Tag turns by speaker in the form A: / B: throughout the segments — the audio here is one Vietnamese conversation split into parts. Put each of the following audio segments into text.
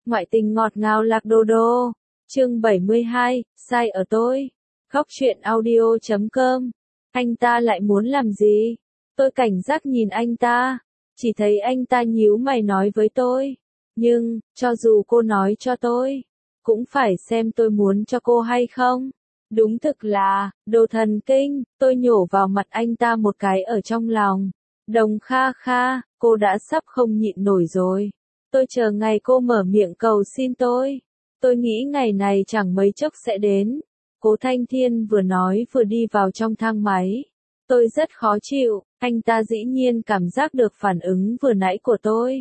A: Ngoại tình ngọt ngào lạc đô đô. Chương 72, sai ở tôi. Góc truyện audio.com. Anh ta lại muốn làm gì? Tôi cảnh giác nhìn anh ta. Chỉ thấy anh ta nhíu mày nói với tôi. Nhưng, cho dù cô nói cho tôi, cũng phải xem tôi muốn cho cô hay không. Đúng thực là, đồ thần kinh, tôi nhổ vào mặt anh ta một cái ở trong lòng. Đồng Kha Kha, cô đã sắp không nhịn nổi rồi. Tôi chờ ngày cô mở miệng cầu xin tôi. Tôi nghĩ ngày này chẳng mấy chốc sẽ đến. Cố Thanh Thiên vừa nói vừa đi vào trong thang máy. Tôi rất khó chịu, anh ta dĩ nhiên cảm giác được phản ứng vừa nãy của tôi.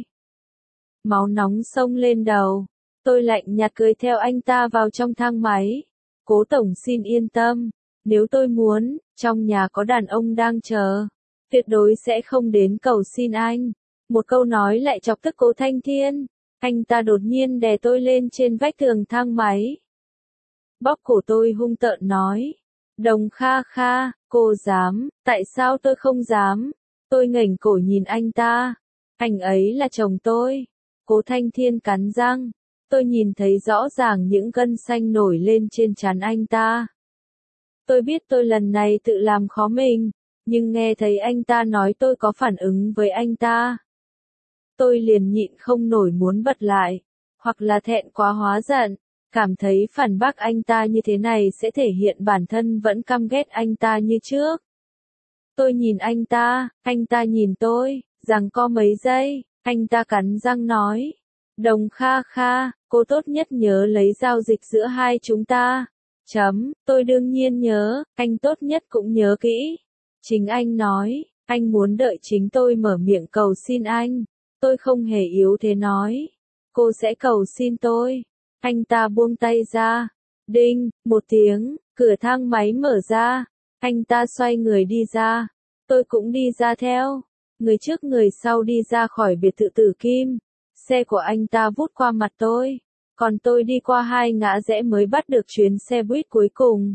A: Máu nóng xông lên đầu. Tôi lạnh nhạt cười theo anh ta vào trong thang máy. Cố tổng xin yên tâm, nếu tôi muốn, trong nhà có đàn ông đang chờ. Tuyệt đối sẽ không đến cầu xin anh. Một câu nói lại chọc tức Cố Thanh Thiên. Anh ta đột nhiên đè tôi lên trên vách tường thang máy. Bóp cổ tôi hung tợn nói. Đồng Kha Kha, cô dám, tại sao tôi không dám? Tôi ngẩng cổ nhìn anh ta. Anh ấy là chồng tôi. Cố Thanh Thiên cắn răng. Tôi nhìn thấy rõ ràng những gân xanh nổi lên trên trán anh ta. Tôi biết tôi lần này tự làm khó mình, nhưng nghe thấy anh ta nói tôi có phản ứng với anh ta. Tôi liền nhịn không nổi muốn bật lại, hoặc là thẹn quá hóa giận, cảm thấy phản bác anh ta như thế này sẽ thể hiện bản thân vẫn căm ghét anh ta như trước. Tôi nhìn anh ta nhìn tôi, giằng co mấy giây, anh ta cắn răng nói. Đồng Kha Kha, cô tốt nhất nhớ lấy giao dịch giữa hai chúng ta. Tôi đương nhiên nhớ, anh tốt nhất cũng nhớ kỹ. Chính anh nói, anh muốn đợi chính tôi mở miệng cầu xin anh. Tôi không hề yếu thế nói. Cô sẽ cầu xin tôi. Anh ta buông tay ra. Đinh, một tiếng, cửa thang máy mở ra. Anh ta xoay người đi ra. Tôi cũng đi ra theo. Người trước người sau đi ra khỏi biệt thự Tử Kim. Xe của anh ta vút qua mặt tôi. Còn tôi đi qua 2 ngã rẽ mới bắt được chuyến xe buýt cuối cùng.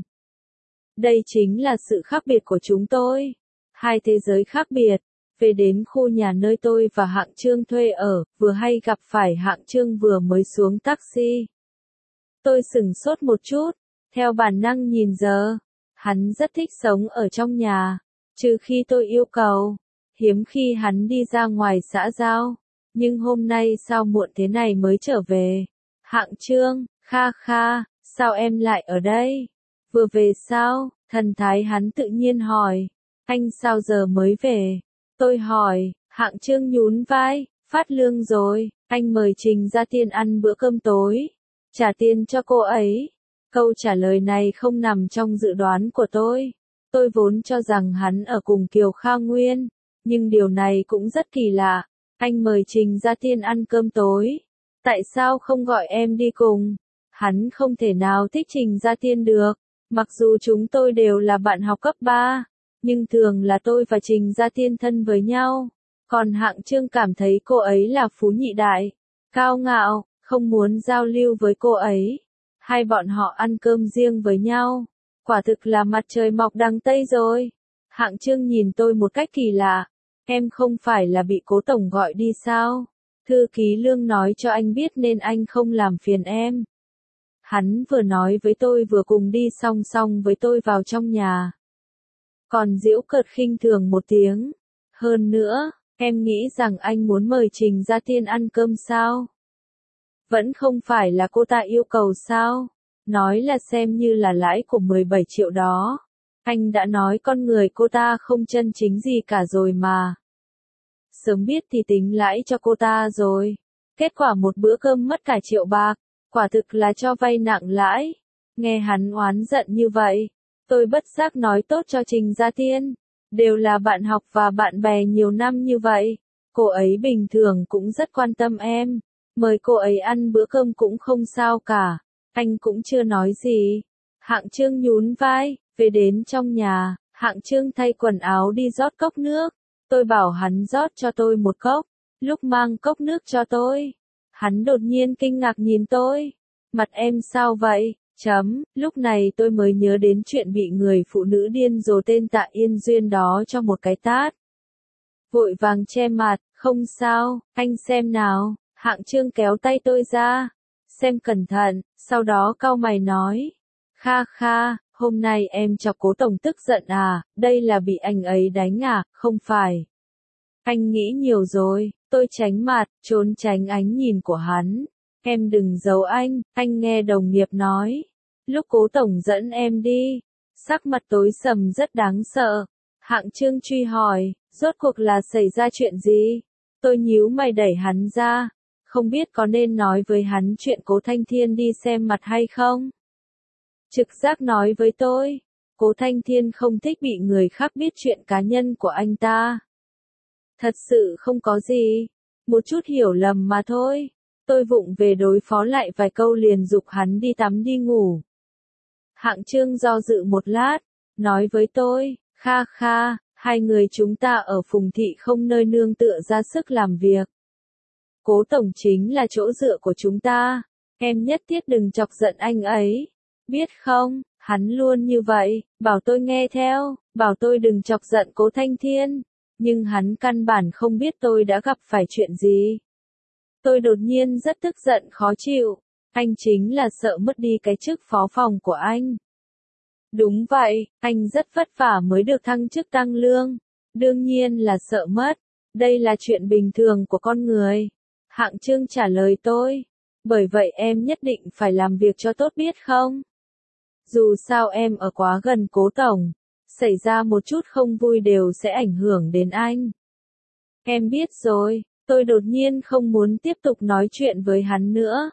A: Đây chính là sự khác biệt của chúng tôi. 2 thế giới khác biệt. Về đến khu nhà nơi tôi và Hạng Trương thuê ở, vừa hay gặp phải Hạng Trương vừa mới xuống taxi. Tôi sửng sốt một chút, theo bản năng nhìn giờ. Hắn rất thích sống ở trong nhà, trừ khi tôi yêu cầu. Hiếm khi hắn đi ra ngoài xã giao. Nhưng hôm nay sao muộn thế này mới trở về? Hạng Trương, Kha Kha, sao em lại ở đây? Vừa về sao? Thần thái hắn tự nhiên hỏi. Anh sao giờ mới về? Tôi hỏi. Hạng Trương nhún vai. Phát lương rồi, anh mời Trình Gia Tiên ăn bữa cơm tối. Trả tiền cho cô ấy. Câu trả lời này không nằm trong dự đoán của tôi. Tôi vốn cho rằng hắn ở cùng Kiều Kha Nguyên. Nhưng điều này cũng rất kỳ lạ. Anh mời Trình Gia Tiên ăn cơm tối. Tại sao không gọi em đi cùng? Hắn không thể nào thích Trình Gia Tiên được. Mặc dù chúng tôi đều là bạn học cấp 3. Nhưng thường là tôi và Trình Gia Tiên thân với nhau. Còn Hạng Trương cảm thấy cô ấy là phú nhị đại. Cao ngạo, không muốn giao lưu với cô ấy. Hai bọn họ ăn cơm riêng với nhau. Quả thực là mặt trời mọc đằng Tây rồi. Hạng Trương nhìn tôi một cách kỳ lạ. Em không phải là bị Cố tổng gọi đi sao? Thư ký Lương nói cho anh biết nên anh không làm phiền em. Hắn vừa nói với tôi vừa cùng đi song song với tôi vào trong nhà. Còn giễu cợt khinh thường một tiếng. Hơn nữa, em nghĩ rằng anh muốn mời Trình Gia Tiên ăn cơm sao? Vẫn không phải là cô ta yêu cầu sao? Nói là xem như là lãi của 17 triệu đó. Anh đã nói con người cô ta không chân chính gì cả rồi mà. Sớm biết thì tính lãi cho cô ta rồi. Kết quả một bữa cơm mất cả triệu bạc. Quả thực là cho vay nặng lãi. Nghe hắn oán giận như vậy. Tôi bất giác nói tốt cho Trình Gia Tiên. Đều là bạn học và bạn bè nhiều năm như vậy. Cô ấy bình thường cũng rất quan tâm em. Mời cô ấy ăn bữa cơm cũng không sao cả. Anh cũng chưa nói gì. Hạng Trương nhún vai. Về đến trong nhà, Hạng Trương thay quần áo đi rót cốc nước. Tôi bảo hắn rót cho tôi một cốc. Lúc mang cốc nước cho tôi, hắn đột nhiên kinh ngạc nhìn tôi. Mặt em sao vậy? Lúc này tôi mới nhớ đến chuyện bị người phụ nữ điên rồ tên Tạ Yên Duyên đó cho một cái tát. Vội vàng che mặt, không sao, anh xem nào. Hạng Trương kéo tay tôi ra. xem cẩn thận, sau đó cau mày nói. Kha kha, hôm nay em chọc Cố Tổng tức giận à, đây là bị anh ấy đánh à, không phải. Anh nghĩ nhiều rồi, tôi tránh mặt, trốn tránh ánh nhìn của hắn. Em đừng giấu anh nghe đồng nghiệp nói. Lúc Cố Tổng dẫn em đi, sắc mặt tối sầm rất đáng sợ. Hạng Trương truy hỏi, rốt cuộc là xảy ra chuyện gì? Tôi nhíu mày đẩy hắn ra, không biết có nên nói với hắn chuyện Cố Thanh Thiên đi xem mặt hay không? Trực giác nói với tôi, Cố Thanh Thiên không thích bị người khác biết chuyện cá nhân của anh ta. Thật sự không có gì, một chút hiểu lầm mà thôi. Tôi vụng về đối phó lại vài câu liền giục hắn đi tắm đi ngủ. Hạng Trương do dự một lát, nói với tôi, Kha kha, hai người chúng ta ở Phùng Thị không nơi nương tựa ra sức làm việc. Cố Tổng chính là chỗ dựa của chúng ta, em nhất thiết đừng chọc giận anh ấy. Biết không, hắn luôn như vậy, bảo tôi nghe theo, bảo tôi đừng chọc giận Cố Thanh Thiên. Nhưng hắn căn bản không biết tôi đã gặp phải chuyện gì. Tôi đột nhiên rất tức giận khó chịu. Anh chính là sợ mất đi cái chức phó phòng của anh. Đúng vậy, anh rất vất vả mới được thăng chức tăng lương. Đương nhiên là sợ mất. Đây là chuyện bình thường của con người. Hạng Trương trả lời tôi. Bởi vậy em nhất định phải làm việc cho tốt biết không? Dù sao em ở quá gần Cố Tổng. Xảy ra một chút không vui đều sẽ ảnh hưởng đến anh. Em biết rồi, tôi đột nhiên không muốn tiếp tục nói chuyện với hắn nữa.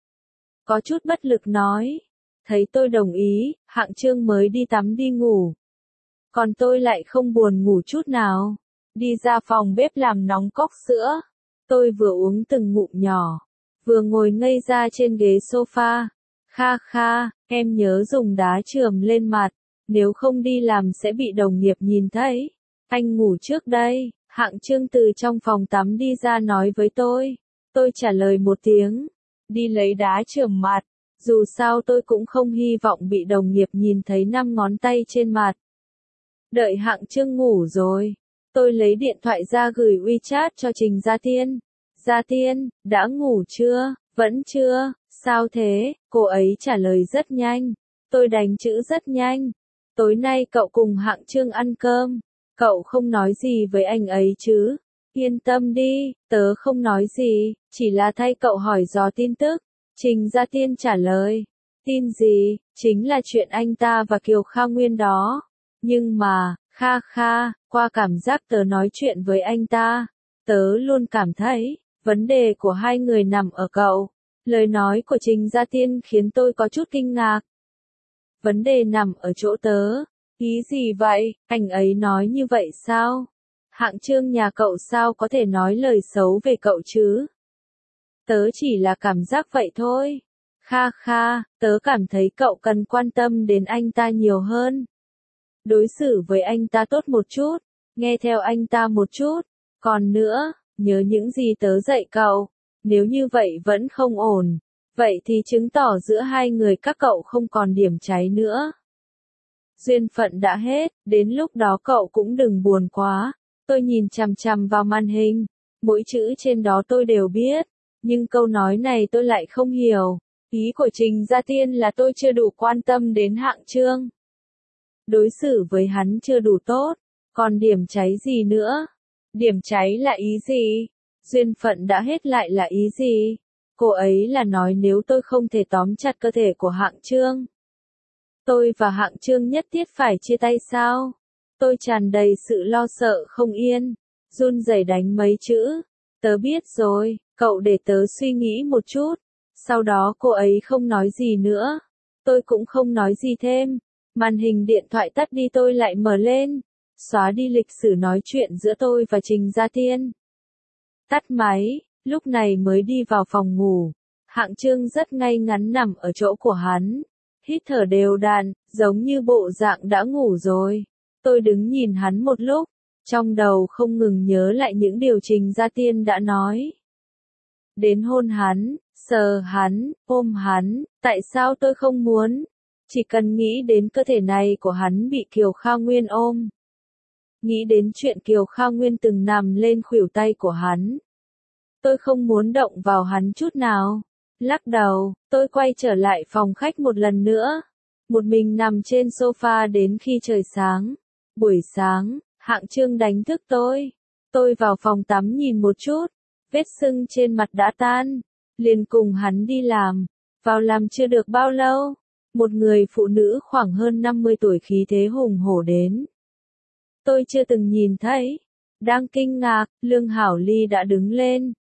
A: Có chút bất lực nói. Thấy tôi đồng ý, Hạng Trương mới đi tắm đi ngủ. Còn tôi lại không buồn ngủ chút nào. Đi ra phòng bếp làm nóng cốc sữa. Tôi vừa uống từng ngụm nhỏ, vừa ngồi ngây ra trên ghế sofa. Kha kha, em nhớ dùng đá chườm lên mặt. Nếu không đi làm sẽ bị đồng nghiệp nhìn thấy. Anh ngủ trước đây. Hạng Trương từ trong phòng tắm đi ra nói với tôi. Tôi trả lời một tiếng. Đi lấy đá chườm mặt. Dù sao tôi cũng không hy vọng bị đồng nghiệp nhìn thấy 5 ngón tay trên mặt. Đợi Hạng Trương ngủ rồi. Tôi lấy điện thoại ra gửi WeChat cho Trình Gia Tiên. Gia Tiên, đã ngủ chưa? Vẫn chưa. Sao thế? Cô ấy trả lời rất nhanh. Tôi đánh chữ rất nhanh. Tối nay cậu cùng Hạng Trương ăn cơm. Cậu không nói gì với anh ấy chứ? Yên tâm đi, tớ không nói gì, chỉ là thay cậu hỏi dò tin tức. Trình Gia Tiên trả lời. Tin gì? Chính là chuyện anh ta và Kiều Kha Nguyên đó. Nhưng mà, Kha kha, qua cảm giác tớ nói chuyện với anh ta, tớ luôn cảm thấy, vấn đề của hai người nằm ở cậu. Lời nói của Trình Gia Tiên khiến tôi có chút kinh ngạc. Vấn đề nằm ở chỗ tớ. Ý gì vậy? Anh ấy nói như vậy sao? Hạng Trương nhà cậu sao có thể nói lời xấu về cậu chứ? Tớ chỉ là cảm giác vậy thôi. Kha kha, tớ cảm thấy cậu cần quan tâm đến anh ta nhiều hơn. Đối xử với anh ta tốt một chút, nghe theo anh ta một chút. Còn nữa, nhớ những gì tớ dạy cậu. Nếu như vậy vẫn không ổn, vậy thì chứng tỏ giữa hai người các cậu không còn điểm cháy nữa. Duyên phận đã hết, đến lúc đó cậu cũng đừng buồn quá. Tôi nhìn chằm chằm vào màn hình, mỗi chữ trên đó tôi đều biết, nhưng câu nói này tôi lại không hiểu. Ý của Trình Gia Tiên là tôi chưa đủ quan tâm đến Hạng Trương. Đối xử với hắn chưa đủ tốt, còn điểm cháy gì nữa? Điểm cháy là ý gì? Duyên phận đã hết lại là ý gì? Cô ấy là nói nếu tôi không thể tóm chặt cơ thể của Hạng Trương, tôi và Hạng Trương nhất thiết phải chia tay sao? Tôi tràn đầy sự lo sợ không yên, run rẩy đánh mấy chữ. Tớ biết rồi, cậu để tớ suy nghĩ một chút. Sau đó cô ấy không nói gì nữa. Tôi cũng không nói gì thêm. Màn hình điện thoại tắt đi tôi lại mở lên. Xóa đi lịch sử nói chuyện giữa tôi và Trình Gia Tiên. Tắt máy, lúc này mới đi vào phòng ngủ. Hạng Trương rất ngay ngắn nằm ở chỗ của hắn. Hít thở đều đặn, giống như bộ dạng đã ngủ rồi. Tôi đứng nhìn hắn một lúc, trong đầu không ngừng nhớ lại những điều Trình Gia Tiên đã nói. Đến hôn hắn, sờ hắn, ôm hắn, tại sao tôi không muốn? Chỉ cần nghĩ đến cơ thể này của hắn bị Kiều Kha Nguyên ôm. Nghĩ đến chuyện Kiều Kha Nguyên từng nằm lên khuỷu tay của hắn. Tôi không muốn động vào hắn chút nào. Lắc đầu, tôi quay trở lại phòng khách một lần nữa. Một mình nằm trên sofa đến khi trời sáng. Buổi sáng, Hạng Trương đánh thức tôi. Tôi vào phòng tắm nhìn một chút. Vết sưng trên mặt đã tan. Liền cùng hắn đi làm. Vào làm chưa được bao lâu. Một người phụ nữ khoảng hơn 50 tuổi khí thế hùng hổ đến. Tôi chưa từng nhìn thấy. Đang kinh ngạc, Lương Hảo Ly đã đứng lên.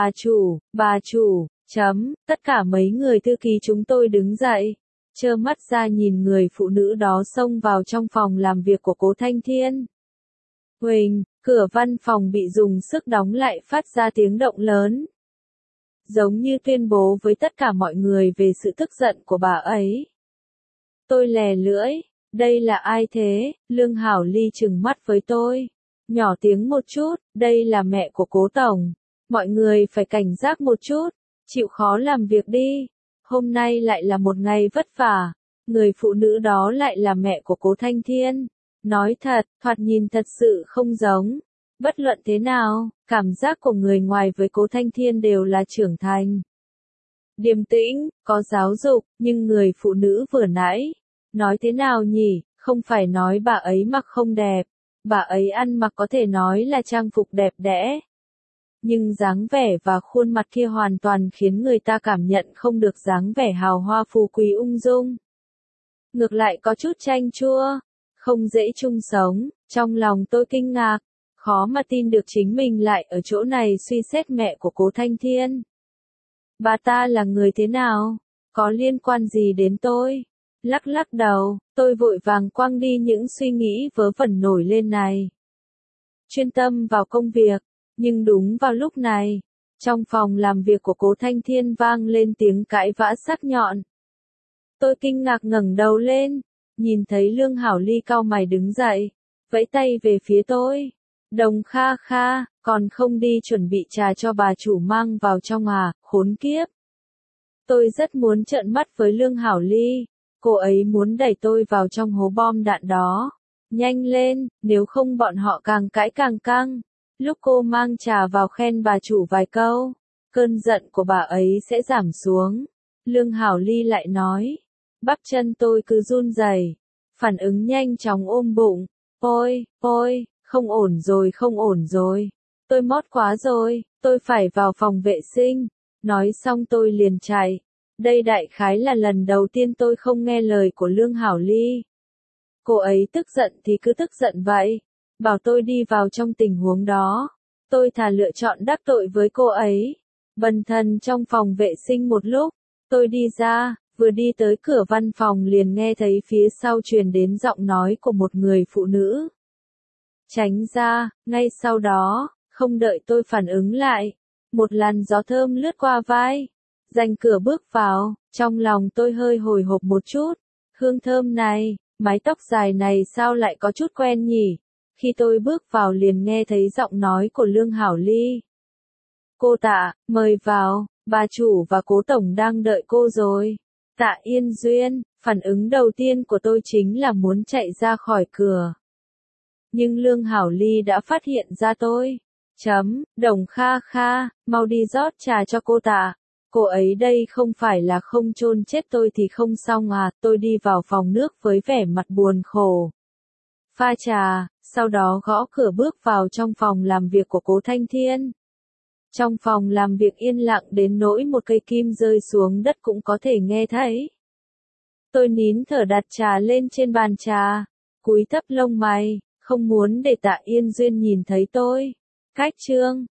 A: Bà chủ, tất cả mấy người thư ký chúng tôi đứng dậy. Trơ mắt ra nhìn người phụ nữ đó xông vào trong phòng làm việc của Cố Thanh Thiên. Huỳnh, cửa văn phòng bị dùng sức đóng lại phát ra tiếng động lớn. Giống như tuyên bố với tất cả mọi người về sự tức giận của bà ấy. Tôi lè lưỡi, đây là ai thế? Lương Hảo Ly trừng mắt với tôi. Nhỏ tiếng một chút, đây là mẹ của Cố Tổng. Mọi người phải cảnh giác một chút, chịu khó làm việc đi. Hôm nay lại là một ngày vất vả. Người phụ nữ đó lại là mẹ của Cố Thanh Thiên. Nói thật, thoạt nhìn thật sự không giống. Bất luận thế nào, cảm giác của người ngoài với Cố Thanh Thiên đều là trưởng thành. Điềm tĩnh, có giáo dục, nhưng người phụ nữ vừa nãy. Nói thế nào nhỉ, không phải nói bà ấy mặc không đẹp. Bà ấy ăn mặc có thể nói là trang phục đẹp đẽ. Nhưng dáng vẻ và khuôn mặt kia hoàn toàn khiến người ta cảm nhận không được dáng vẻ hào hoa phú quý ung dung. Ngược lại có chút chanh chua, không dễ chung sống, trong lòng tôi kinh ngạc, khó mà tin được chính mình lại ở chỗ này suy xét mẹ của Cố Thanh Thiên. Bà ta là người thế nào? Có liên quan gì đến tôi? Lắc lắc đầu, tôi vội vàng quăng đi những suy nghĩ vớ vẩn nổi lên này. Chuyên tâm vào công việc. Nhưng đúng vào lúc này, trong phòng làm việc của Cố Thanh Thiên vang lên tiếng cãi vã sắc nhọn. Tôi kinh ngạc ngẩng đầu lên, nhìn thấy Lương Hảo Ly cau mày đứng dậy, vẫy tay về phía tôi. Đồng Kha Kha, còn không đi chuẩn bị trà cho bà chủ mang vào trong à, khốn kiếp. Tôi rất muốn trợn mắt với Lương Hảo Ly, cô ấy muốn đẩy tôi vào trong hố bom đạn đó. Nhanh lên, nếu không bọn họ càng cãi càng căng. Lúc cô mang trà vào khen bà chủ vài câu, cơn giận của bà ấy sẽ giảm xuống. Lương Hảo Ly lại nói, bắp chân tôi cứ run rẩy, phản ứng nhanh chóng ôm bụng. Ôi, không ổn rồi. Tôi mót quá rồi, tôi phải vào phòng vệ sinh. Nói xong tôi liền chạy. Đây đại khái là lần đầu tiên tôi không nghe lời của Lương Hảo Ly. Cô ấy tức giận thì cứ tức giận vậy. Bảo tôi đi vào trong tình huống đó. Tôi thà lựa chọn đắc tội với cô ấy. Bần thần trong phòng vệ sinh một lúc. Tôi đi ra, vừa đi tới cửa văn phòng liền nghe thấy phía sau truyền đến giọng nói của một người phụ nữ. Tránh ra, ngay sau đó, không đợi tôi phản ứng lại. Một làn gió thơm lướt qua vai. Rành cửa bước vào, trong lòng tôi hơi hồi hộp một chút. Hương thơm này, mái tóc dài này sao lại có chút quen nhỉ? Khi tôi bước vào liền nghe thấy giọng nói của Lương Hảo Ly. Cô Tạ, mời vào, bà chủ và Cố Tổng đang đợi cô rồi. Tạ Yên Duyên, phản ứng đầu tiên của tôi chính là muốn chạy ra khỏi cửa. Nhưng Lương Hảo Ly đã phát hiện ra tôi. Đồng Kha Kha, mau đi rót trà cho cô Tạ. Cô ấy đây không phải là không chôn chết tôi thì không xong à, tôi đi vào phòng nước với vẻ mặt buồn khổ. Pha trà, sau đó gõ cửa bước vào trong phòng làm việc của Cố Thanh Thiên. Trong phòng làm việc yên lặng đến nỗi một cây kim rơi xuống đất cũng có thể nghe thấy. Tôi nín thở đặt trà lên trên bàn trà, cúi thấp lông mày, không muốn để Tạ Yên Duyên nhìn thấy tôi. Cách chương